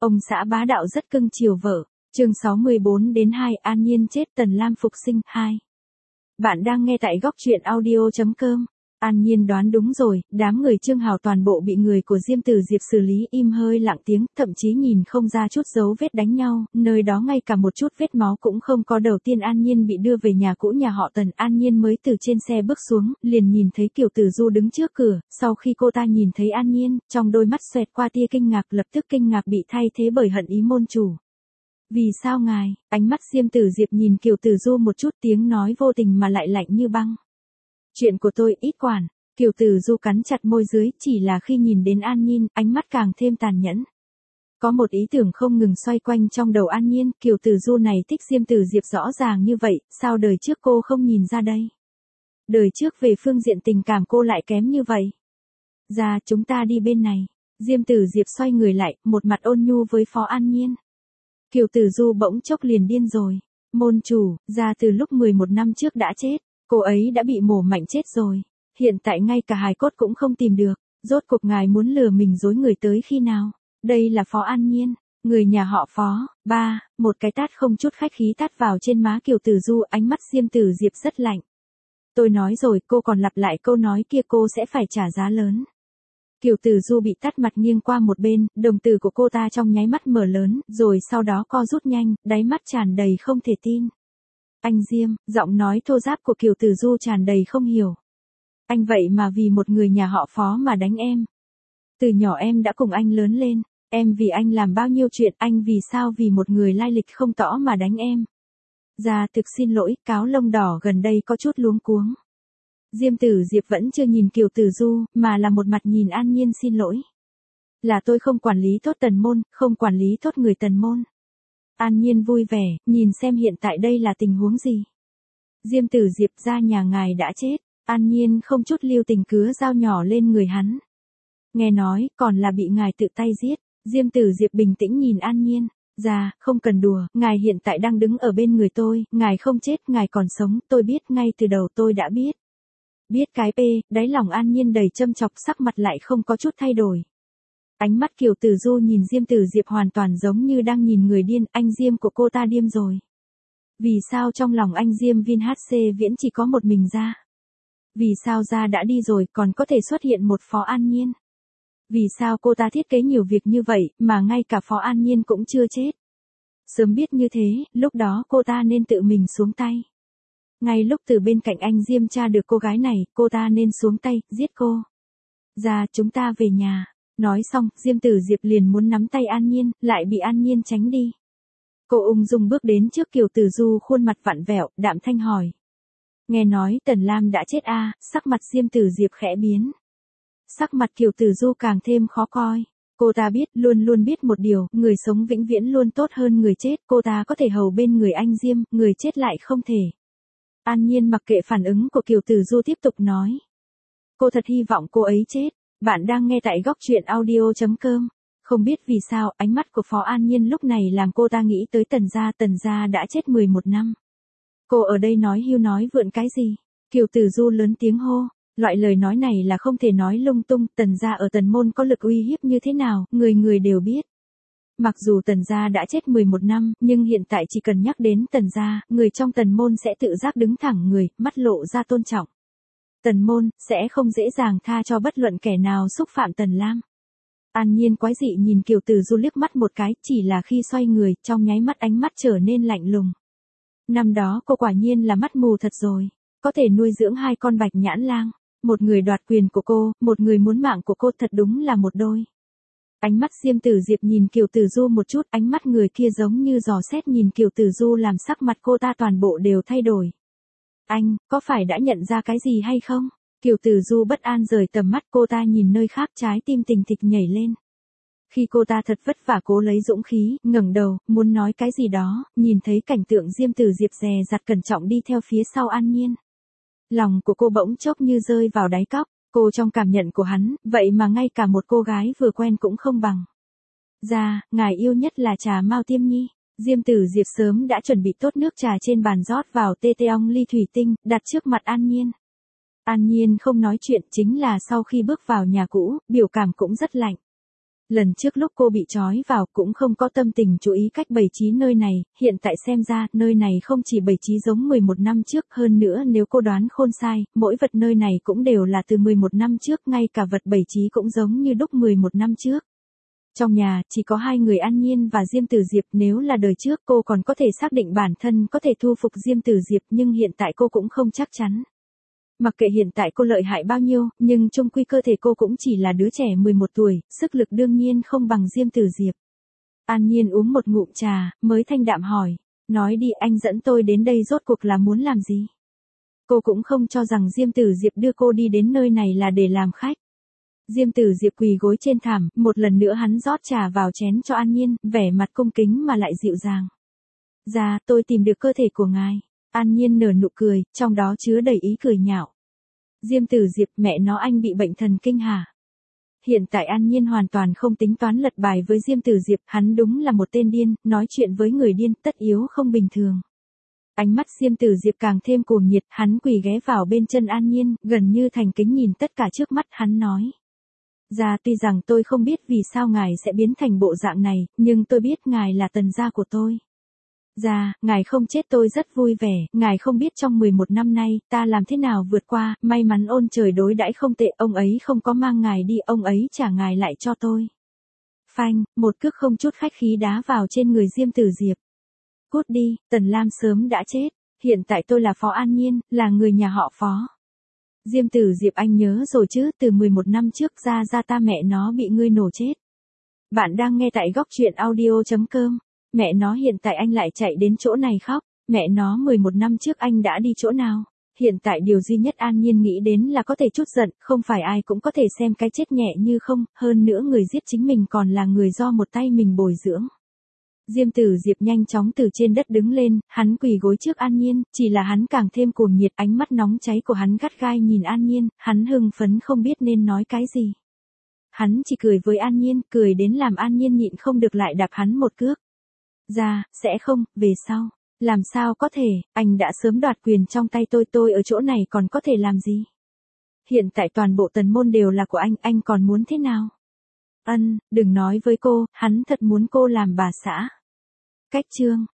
Ông xã bá đạo rất cưng chiều vợ. Chương 64-2 An Nhiên chết Tần Lam phục sinh 2. Bạn đang nghe tại góc truyện audio.com. An Nhiên đoán đúng rồi, đám người Trương Hào toàn bộ bị người của Diêm Tử Diệp xử lý im hơi lặng tiếng, thậm chí nhìn không ra chút dấu vết đánh nhau, nơi đó ngay cả một chút vết máu cũng không có. Đầu tiên An Nhiên bị đưa về nhà cũ nhà họ Tần, An Nhiên mới từ trên xe bước xuống, liền nhìn thấy Kiều Tử Du đứng trước cửa, sau khi cô ta nhìn thấy An Nhiên, trong đôi mắt xoẹt qua tia kinh ngạc, lập tức kinh ngạc bị thay thế bởi hận ý môn chủ. Vì sao ngài? Ánh mắt Diêm Tử Diệp nhìn Kiều Tử Du một chút, tiếng nói vô tình mà lại lạnh như băng. Chuyện của tôi ít quản. Kiều Tử Du cắn chặt môi dưới, chỉ là khi nhìn đến An Nhiên, ánh mắt càng thêm tàn nhẫn. Có một ý tưởng không ngừng xoay quanh trong đầu An Nhiên, Kiều Tử Du này thích Diêm Tử Diệp rõ ràng như vậy, sao đời trước cô không nhìn ra đây? Đời trước về phương diện tình cảm cô lại kém như vậy. Ra, chúng ta đi bên này. Diêm Tử Diệp xoay người lại, một mặt ôn nhu với Phó An Nhiên. Kiều Tử Du bỗng chốc liền điên rồi. Môn chủ, ra từ lúc 11 năm trước đã chết, cô ấy đã bị mổ mạnh chết rồi. Hiện tại ngay cả hài cốt cũng không tìm được, rốt cuộc ngài muốn lừa mình dối người tới khi nào? Đây là Phó An Nhiên, người nhà họ Phó. Một cái tát không chút khách khí tát vào trên má Kiều Tử Du, ánh mắt Diêm Tử Diệp rất lạnh. Tôi nói rồi, cô còn lặp lại câu nói kia, cô sẽ phải trả giá lớn. Kiều Tử Du bị tát mặt nghiêng qua một bên, đồng tử của cô ta trong nháy mắt mở lớn, rồi sau đó co rút nhanh, đáy mắt tràn đầy không thể tin. Anh Diêm, giọng nói thô ráp của Kiều Tử Du tràn đầy không hiểu. Anh vậy mà vì một người nhà họ Phó mà đánh em. Từ nhỏ em đã cùng anh lớn lên, em vì anh làm bao nhiêu chuyện, anh vì sao vì một người lai lịch không rõ mà đánh em. Dạ thực xin lỗi, cáo lông đỏ gần đây có chút luống cuống. Diêm Tử Diệp vẫn chưa nhìn Kiều Tử Du, mà là một mặt nhìn An Nhiên xin lỗi. Là tôi không quản lý tốt Tần môn, không quản lý tốt người Tần môn. An Nhiên vui vẻ, nhìn xem hiện tại đây là tình huống gì. Diêm Tử Diệp ra nhà ngài đã chết. An Nhiên không chút lưu tình cứa dao nhỏ lên người hắn. Nghe nói, còn là bị ngài tự tay giết. Diêm Tử Diệp bình tĩnh nhìn An Nhiên. Dạ, không cần đùa, ngài hiện tại đang đứng ở bên người tôi, ngài không chết, ngài còn sống, tôi biết, ngay từ đầu tôi đã biết. Biết cái đáy lòng An Nhiên đầy châm chọc, sắc mặt lại không có chút thay đổi. Ánh mắt Kiều Tử Du nhìn Diêm Tử Diệp hoàn toàn giống như đang nhìn người điên, anh Diêm của cô ta điên rồi. Vì sao trong lòng anh Diêm Vin HC Viễn chỉ có một mình ra? Vì sao ra đã đi rồi còn có thể xuất hiện một Phó An Nhiên? Vì sao cô ta thiết kế nhiều việc như vậy mà ngay cả Phó An Nhiên cũng chưa chết? Sớm biết như thế, lúc đó cô ta nên tự mình xuống tay. Ngay lúc từ bên cạnh anh Diêm tra được cô gái này, cô ta nên xuống tay, giết cô. Ra, chúng ta về nhà. Nói xong, Diêm Tử Diệp liền muốn nắm tay An Nhiên, lại bị An Nhiên tránh đi. Cô ung dung bước đến trước Kiều Tử Du, khuôn mặt vặn vẹo, đạm thanh hỏi. Nghe nói Tần Lam đã chết à? Sắc mặt Diêm Tử Diệp khẽ biến. Sắc mặt Kiều Tử Du càng thêm khó coi. Cô ta biết, luôn luôn biết một điều, người sống vĩnh viễn luôn tốt hơn người chết, cô ta có thể hầu bên người anh Diêm, người chết lại không thể. An Nhiên mặc kệ phản ứng của Kiều Tử Du tiếp tục nói. Cô thật hy vọng cô ấy chết. Bạn đang nghe tại góc truyện audio.com. Không biết vì sao, ánh mắt của Phó An Nhiên lúc này làm cô ta nghĩ tới Tần gia đã chết 11 năm. Cô ở đây nói hưu nói vượn cái gì? Kiều Tử Du lớn tiếng hô. Loại lời nói này là không thể nói lung tung, Tần gia ở Tần môn có lực uy hiếp như thế nào, người người đều biết. Mặc dù Tần gia đã chết 11 năm, nhưng hiện tại chỉ cần nhắc đến Tần gia, người trong Tần môn sẽ tự giác đứng thẳng người, mắt lộ ra tôn trọng. Tần môn sẽ không dễ dàng tha cho bất luận kẻ nào xúc phạm Tần Lam. An Nhiên quái dị nhìn Kiều Tử Du liếc mắt một cái, chỉ là khi xoay người, trong nháy mắt ánh mắt trở nên lạnh lùng. Năm đó cô quả nhiên là mắt mù thật rồi, có thể nuôi dưỡng hai con bạch nhãn lang, một người đoạt quyền của cô, một người muốn mạng của cô, thật đúng là một đôi. Ánh mắt Diêm Tử Diệp nhìn Kiều Tử Du một chút, ánh mắt người kia giống như dò xét nhìn Kiều Tử Du làm sắc mặt cô ta toàn bộ đều thay đổi. Anh, có phải đã nhận ra cái gì hay không? Kiều Tử Du bất an rời tầm mắt, cô ta nhìn nơi khác, trái tim tình thịch nhảy lên. Khi cô ta thật vất vả cố lấy dũng khí, ngẩng đầu, muốn nói cái gì đó, nhìn thấy cảnh tượng Diêm Tử Diệp dè dặt cẩn trọng đi theo phía sau An Nhiên. Lòng của cô bỗng chốc như rơi vào đáy cốc, cô trong cảm nhận của hắn, vậy mà ngay cả một cô gái vừa quen cũng không bằng. Ra, ngài yêu nhất là trà Mao Tiêm Nhi. Diêm Tử Diệp sớm đã chuẩn bị tốt nước trà trên bàn rót vào tê ong ly thủy tinh, đặt trước mặt An Nhiên. An Nhiên không nói chuyện, chính là sau khi bước vào nhà cũ, biểu cảm cũng rất lạnh. lần trước lúc cô bị trói vào cũng không có tâm tình chú ý cách bày trí nơi này, hiện tại xem ra nơi này không chỉ bày trí giống 11 năm trước, hơn nữa nếu cô đoán khôn sai, mỗi vật nơi này cũng đều là từ 11 năm trước, ngay cả vật bày trí cũng giống như đúc 11 năm trước. Trong nhà, chỉ có hai người An Nhiên và Diêm Tử Diệp, nếu là đời trước cô còn có thể xác định bản thân có thể thu phục Diêm Tử Diệp, nhưng hiện tại cô cũng không chắc chắn. Mặc kệ hiện tại cô lợi hại bao nhiêu, nhưng chung quy cơ thể cô cũng chỉ là đứa trẻ 11 tuổi, sức lực đương nhiên không bằng Diêm Tử Diệp. An Nhiên uống một ngụm trà, mới thanh đạm hỏi, nói đi, anh dẫn tôi đến đây rốt cuộc là muốn làm gì? Cô cũng không cho rằng Diêm Tử Diệp đưa cô đi đến nơi này là để làm khách. Diêm Tử Diệp quỳ gối trên thảm, một lần nữa hắn rót trà vào chén cho An Nhiên, vẻ mặt cung kính mà lại dịu dàng. Dạ, tôi tìm được cơ thể của ngài. An Nhiên nở nụ cười, trong đó chứa đầy ý cười nhạo. Diêm Tử Diệp, mẹ nó anh bị bệnh thần kinh hả? Hiện tại An Nhiên hoàn toàn không tính toán lật bài với Diêm Tử Diệp, hắn đúng là một tên điên, nói chuyện với người điên tất yếu không bình thường. Ánh mắt Diêm Tử Diệp càng thêm cuồng nhiệt, hắn quỳ ghé vào bên chân An Nhiên, gần như thành kính nhìn tất cả trước mắt, hắn nói. Dạ, tuy rằng tôi không biết vì sao ngài sẽ biến thành bộ dạng này, nhưng tôi biết ngài là tần gia của tôi. Dạ, ngài không chết tôi rất vui vẻ, ngài không biết trong 11 năm nay, ta làm thế nào vượt qua, may mắn ôn trời đối đãi không tệ, ông ấy không có mang ngài đi, ông ấy trả ngài lại cho tôi. Phanh, một cước không chút khách khí đá vào trên người Diêm Tử Diệp. Cút đi, Tần Lam sớm đã chết, hiện tại tôi là Phó An Nhiên, là người nhà họ Phó. Diêm Tử Diệp, anh nhớ rồi chứ, từ 11 năm trước ra ta mẹ nó bị ngươi nổ chết. Bạn đang nghe tại góc truyện audio.com. Mẹ nó, hiện tại anh lại chạy đến chỗ này khóc, mẹ nó 11 năm trước anh đã đi chỗ nào? Hiện tại điều duy nhất An Nhiên nghĩ đến là có thể chút giận, không phải ai cũng có thể xem cái chết nhẹ như không, hơn nữa người giết chính mình còn là người do một tay mình bồi dưỡng. Diêm Tử Diệp nhanh chóng từ trên đất đứng lên, hắn quỳ gối trước An Nhiên, chỉ là hắn càng thêm cuồng nhiệt, ánh mắt nóng cháy của hắn gắt gai nhìn An Nhiên, hắn hưng phấn không biết nên nói cái gì. Hắn chỉ cười với An Nhiên, cười đến làm An Nhiên nhịn không được lại đạp hắn một cước. Dạ, sẽ không, về sau. Làm sao có thể, anh đã sớm đoạt quyền trong tay tôi ở chỗ này còn có thể làm gì? Hiện tại toàn bộ Tần môn đều là của anh còn muốn thế nào? Đừng nói với cô, hắn thật muốn cô làm bà xã. Cách chương.